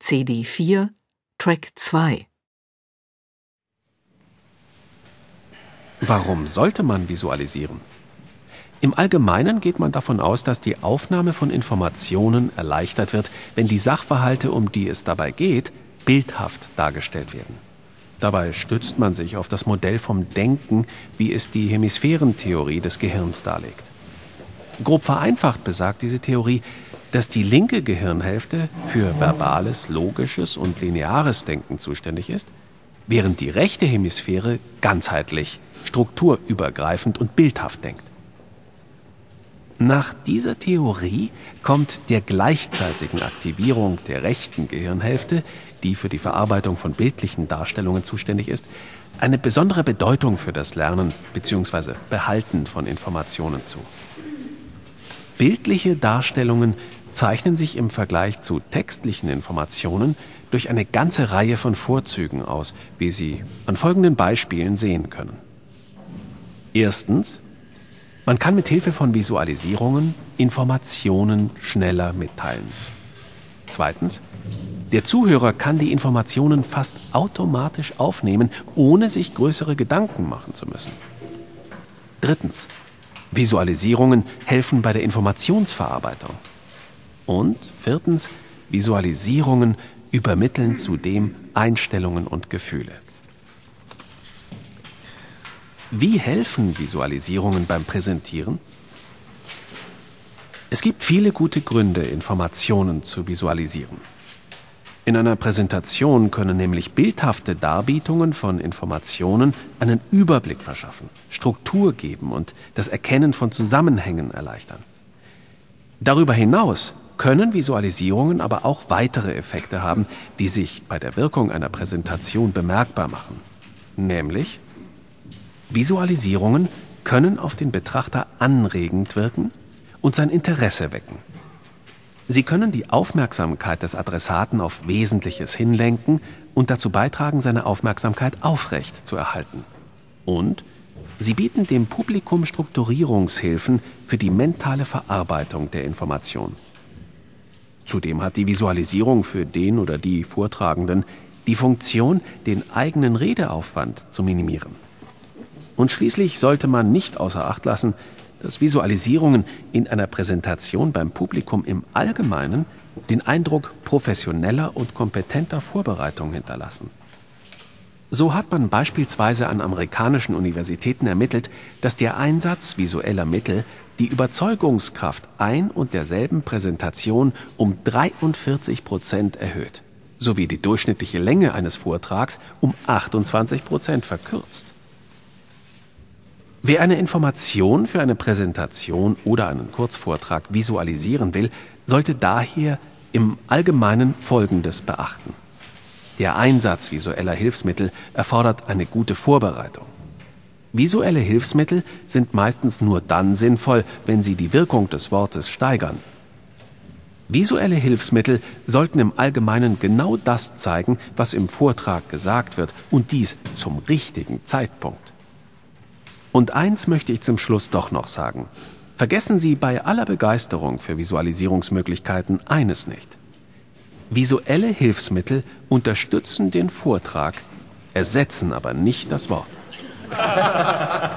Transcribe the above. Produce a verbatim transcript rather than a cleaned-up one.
C D vier, Track zwei. Warum sollte man visualisieren? Im Allgemeinen geht man davon aus, dass die Aufnahme von Informationen erleichtert wird, wenn die Sachverhalte, um die es dabei geht, bildhaft dargestellt werden. Dabei stützt man sich auf das Modell vom Denken, wie es die Hemisphärentheorie des Gehirns darlegt. Grob vereinfacht besagt diese Theorie, dass die linke Gehirnhälfte für verbales, logisches und lineares Denken zuständig ist, während die rechte Hemisphäre ganzheitlich, strukturübergreifend und bildhaft denkt. Nach dieser Theorie kommt der gleichzeitigen Aktivierung der rechten Gehirnhälfte, die für die Verarbeitung von bildlichen Darstellungen zuständig ist, eine besondere Bedeutung für das Lernen bzw. Behalten von Informationen zu. Bildliche Darstellungen zeichnen sich im Vergleich zu textlichen Informationen durch eine ganze Reihe von Vorzügen aus, wie Sie an folgenden Beispielen sehen können. Erstens: Man kann mit Hilfe von Visualisierungen Informationen schneller mitteilen. Zweitens: Der Zuhörer kann die Informationen fast automatisch aufnehmen, ohne sich größere Gedanken machen zu müssen. Drittens: Visualisierungen helfen bei der Informationsverarbeitung. Und viertens: Visualisierungen übermitteln zudem Einstellungen und Gefühle. Wie helfen Visualisierungen beim Präsentieren? Es gibt viele gute Gründe, Informationen zu visualisieren. In einer Präsentation können nämlich bildhafte Darbietungen von Informationen einen Überblick verschaffen, Struktur geben und das Erkennen von Zusammenhängen erleichtern. Darüber hinaus können Visualisierungen aber auch weitere Effekte haben, die sich bei der Wirkung einer Präsentation bemerkbar machen. Nämlich: Visualisierungen können auf den Betrachter anregend wirken und sein Interesse wecken. Sie können die Aufmerksamkeit des Adressaten auf Wesentliches hinlenken und dazu beitragen, seine Aufmerksamkeit aufrecht zu erhalten. Und sie bieten dem Publikum Strukturierungshilfen für die mentale Verarbeitung der Information. Zudem hat die Visualisierung für den oder die Vortragenden die Funktion, den eigenen Redeaufwand zu minimieren. Und schließlich sollte man nicht außer Acht lassen, dass Visualisierungen in einer Präsentation beim Publikum im Allgemeinen den Eindruck professioneller und kompetenter Vorbereitung hinterlassen. So hat man beispielsweise an amerikanischen Universitäten ermittelt, dass der Einsatz visueller Mittel die Überzeugungskraft ein und derselben Präsentation um dreiundvierzig Prozent erhöht, sowie die durchschnittliche Länge eines Vortrags um achtundzwanzig Prozent verkürzt. Wer eine Information für eine Präsentation oder einen Kurzvortrag visualisieren will, sollte daher im Allgemeinen Folgendes beachten: Der Einsatz visueller Hilfsmittel erfordert eine gute Vorbereitung. Visuelle Hilfsmittel sind meistens nur dann sinnvoll, wenn sie die Wirkung des Wortes steigern. Visuelle Hilfsmittel sollten im Allgemeinen genau das zeigen, was im Vortrag gesagt wird, und dies zum richtigen Zeitpunkt. Und eins möchte ich zum Schluss doch noch sagen: Vergessen Sie bei aller Begeisterung für Visualisierungsmöglichkeiten eines nicht: Visuelle Hilfsmittel unterstützen den Vortrag, ersetzen aber nicht das Wort.